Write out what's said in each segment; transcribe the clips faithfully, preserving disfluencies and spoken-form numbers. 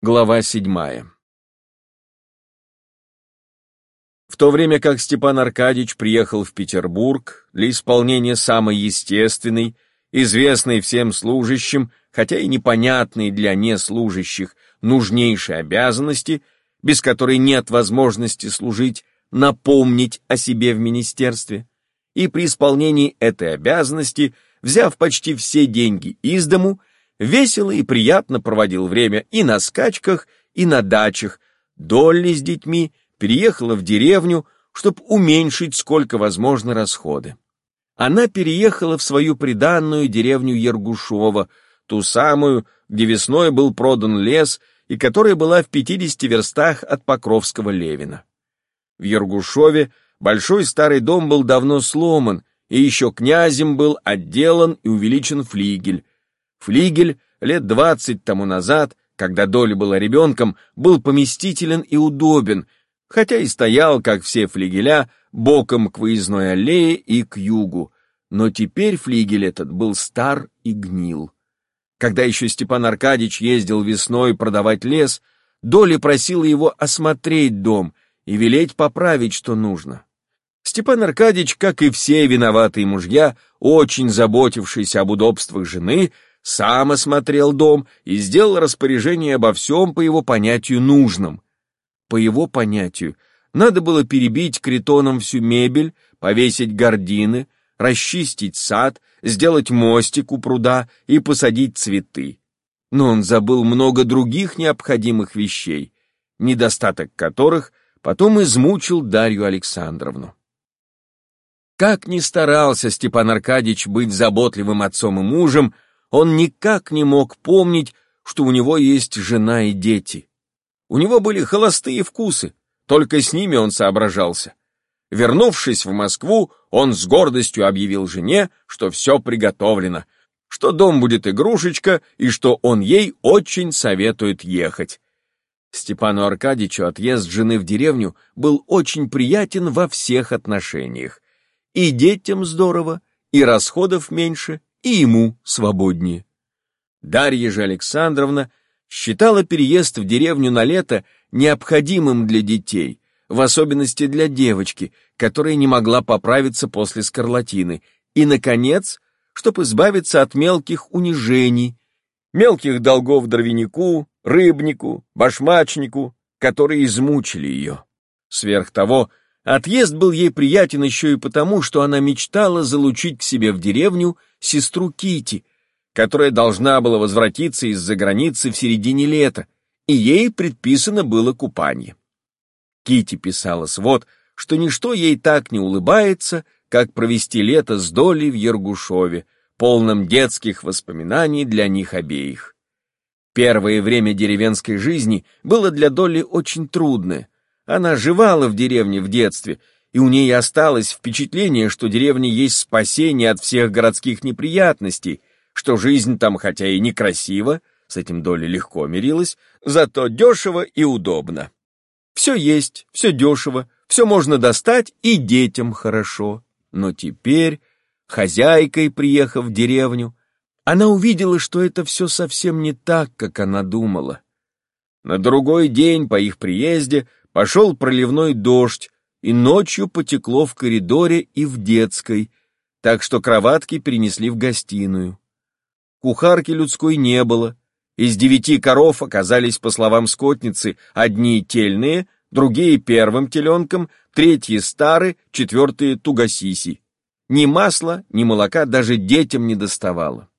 Глава седьмая. В то время как Степан Аркадьич приехал в Петербург для исполнения самой естественной, известной всем служащим, хотя и непонятной для неслужащих, нужнейшей обязанности, без которой нет возможности служить, напомнить о себе в министерстве, и при исполнении этой обязанности, взяв почти все деньги из дому, весело и приятно проводил время и на скачках, и на дачах. Долли с детьми переехала в деревню, чтобы уменьшить сколько возможно расходы. Она переехала в свою приданную деревню Ергушово, ту самую, где весной был продан лес и которая была в пятидесяти верстах от Покровского Левина. В Ергушове большой старый дом был давно сломан, и еще князем был отделан и увеличен флигель. Флигель лет двадцать тому назад, когда Доля была ребенком, был поместителен и удобен, хотя и стоял, как все флигеля, боком к выездной аллее и к югу, но теперь флигель этот был стар и гнил. Когда еще Степан Аркадьич ездил весной продавать лес, Доля просила его осмотреть дом и велеть поправить, что нужно. Степан Аркадьич, как и все виноватые мужья, очень заботившиеся об удобствах жены, сам осмотрел дом и сделал распоряжение обо всем по его понятию нужном. По его понятию, надо было перебить критоном всю мебель, повесить гардины, расчистить сад, сделать мостик у пруда и посадить цветы. Но он забыл много других необходимых вещей, недостаток которых потом измучил Дарью Александровну. Как ни старался Степан Аркадьич быть заботливым отцом и мужем, он никак не мог помнить, что у него есть жена и дети. У него были холостые вкусы, только с ними он соображался. Вернувшись в Москву, он с гордостью объявил жене, что все приготовлено, что дом будет игрушечка и что он ей очень советует ехать. Степану Аркадьичу отъезд жены в деревню был очень приятен во всех отношениях. И детям здорово, и расходов меньше, и ему свободнее. Дарья же Александровна считала переезд в деревню на лето необходимым для детей, в особенности для девочки, которая не могла поправиться после скарлатины, и, наконец, чтобы избавиться от мелких унижений, мелких долгов дровянику, рыбнику, башмачнику, которые измучили ее. Сверх того, отъезд был ей приятен еще и потому, что она мечтала залучить к себе в деревню сестру Кити, которая должна была возвратиться из-за границы в середине лета, и ей предписано было купание. Кити писала свод, что ничто ей так не улыбается, как провести лето с Долей в Ергушове, полном детских воспоминаний для них обеих. Первое время деревенской жизни было для Доли очень трудное. Она живала в деревне в детстве, и у ней осталось впечатление, что деревня есть спасение от всех городских неприятностей, что жизнь там хотя и некрасива, с этим Доля легко мирилась, зато дешево и удобно. Все есть, все дешево, все можно достать, и детям хорошо. Но теперь, хозяйкой приехав в деревню, она увидела, что это все совсем не так, как она думала. На другой день по их приезде пошел проливной дождь, и ночью потекло в коридоре и в детской, так что кроватки перенесли в гостиную. Кухарки людской не было. Из девяти коров оказались, по словам скотницы, одни тельные, другие первым теленком, третьи стары, четвертые тугосиси. Ни масла, ни молока даже детям не доставало.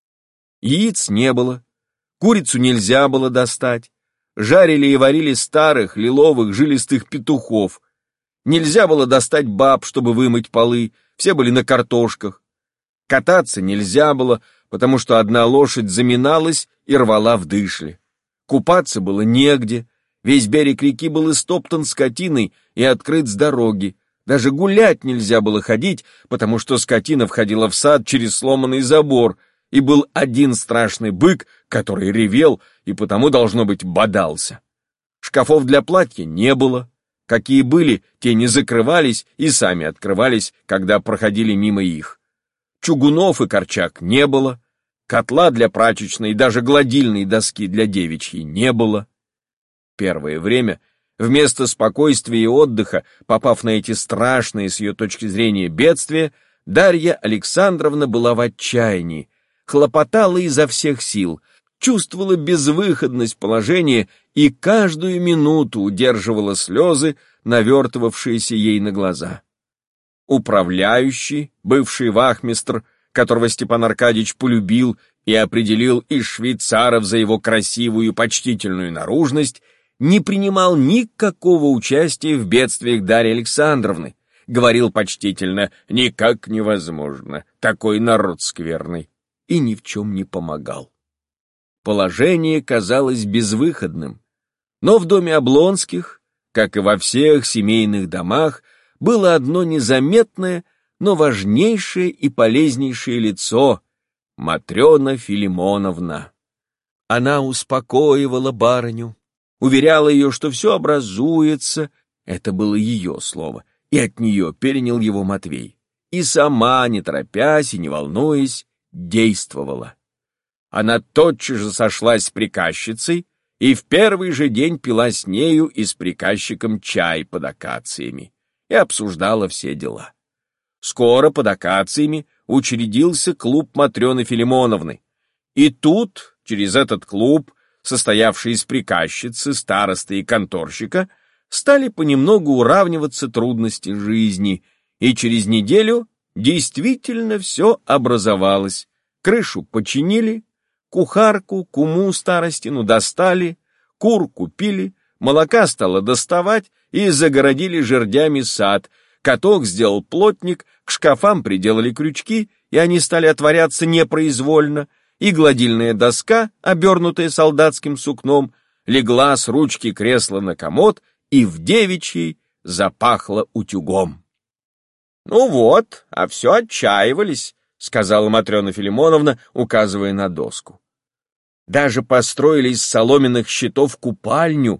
Яиц не было, курицу нельзя было достать, жарили и варили старых, лиловых, жилистых петухов. Нельзя было достать баб, чтобы вымыть полы, все были на картошках. Кататься нельзя было, потому что одна лошадь заминалась и рвала в дышле. Купаться было негде, весь берег реки был истоптан скотиной и открыт с дороги. Даже гулять нельзя было ходить, потому что скотина входила в сад через сломанный забор, и был один страшный бык, который ревел и потому, должно быть, бодался. Шкафов для платья не было. Какие были, те не закрывались и сами открывались, когда проходили мимо их. Чугунов и корчак не было, котла для прачечной и даже гладильной доски для девичьей не было. Первое время, вместо спокойствия и отдыха, попав на эти страшные с ее точки зрения бедствия, Дарья Александровна была в отчаянии, хлопотала изо всех сил, чувствовала безвыходность положения и каждую минуту удерживала слезы, навертывавшиеся ей на глаза. Управляющий, бывший вахмистр, которого Степан Аркадьич полюбил и определил из швейцаров за его красивую и почтительную наружность, не принимал никакого участия в бедствиях Дарьи Александровны, говорил почтительно: «Никак невозможно, такой народ скверный», и ни в чем не помогал. Положение казалось безвыходным, но в доме Облонских, как и во всех семейных домах, было одно незаметное, но важнейшее и полезнейшее лицо — Матрена Филимоновна. Она успокоивала барыню, уверяла ее, что все образуется, это было ее слово, и от нее перенял его Матвей, и сама, не торопясь и не волнуясь, действовала. Она тотчас же сошлась с приказчицей и в первый же день пила с нею и с приказчиком чай под акациями и обсуждала все дела. Скоро под акациями учредился клуб Матрены Филимоновны, и тут, через этот клуб, состоявший из приказчицы, старосты и конторщика, стали понемногу уравниваться трудности жизни, и через неделю действительно все образовалось. Крышу починили, кухарку, куму старостину достали, кур купили, молока стало доставать и загородили жердями сад, каток сделал плотник, к шкафам приделали крючки, и они стали отворяться непроизвольно, и гладильная доска, обернутая солдатским сукном, легла с ручки кресла на комод и в девичьей запахло утюгом. «Ну вот, а все отчаивались», — сказала Матрена Филимоновна, указывая на доску. Даже построили из соломенных щитов купальню.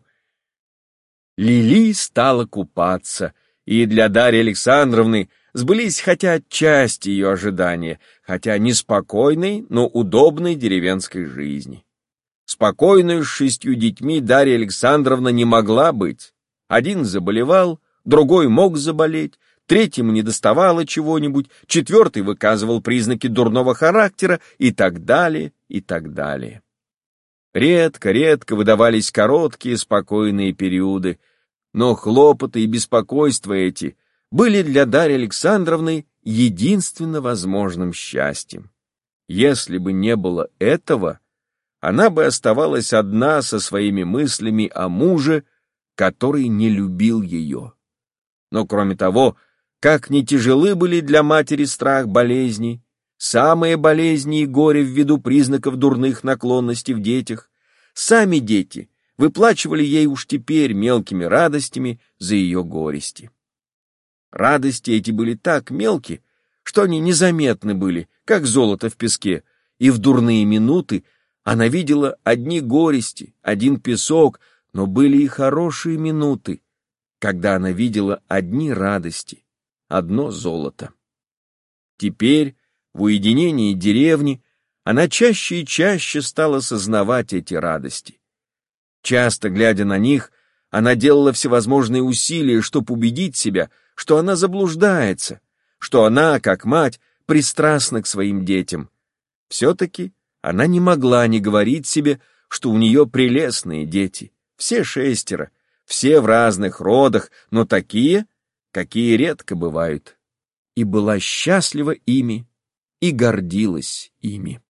Лили стала купаться, и для Дарьи Александровны сбылись хотя отчасти ее ожидания, хотя неспокойной, но удобной деревенской жизни. Спокойной с шестью детьми Дарья Александровна не могла быть. Один заболевал, другой мог заболеть, третьему недоставало чего-нибудь, четвертый выказывал признаки дурного характера и так далее, и так далее. Редко-редко выдавались короткие спокойные периоды, но хлопоты и беспокойства эти были для Дарьи Александровны единственно возможным счастьем. Если бы не было этого, она бы оставалась одна со своими мыслями о муже, который не любил ее. Но кроме того, как ни тяжелы были для матери страх болезней, самые болезни и горе ввиду признаков дурных наклонностей в детях, сами дети выплачивали ей уж теперь мелкими радостями за ее горести. Радости эти были так мелки, что они незаметны были, как золото в песке, и в дурные минуты она видела одни горести, один песок, но были и хорошие минуты, когда она видела одни радости, одно золото. Теперь, в уединении деревни, она чаще и чаще стала сознавать эти радости. Часто, глядя на них, она делала всевозможные усилия, чтобы убедить себя, что она заблуждается, что она, как мать, пристрастна к своим детям. Все-таки она не могла не говорить себе, что у нее прелестные дети, все шестеро, все в разных родах, но такие, какие редко бывают, и была счастлива ими, и гордилась ими.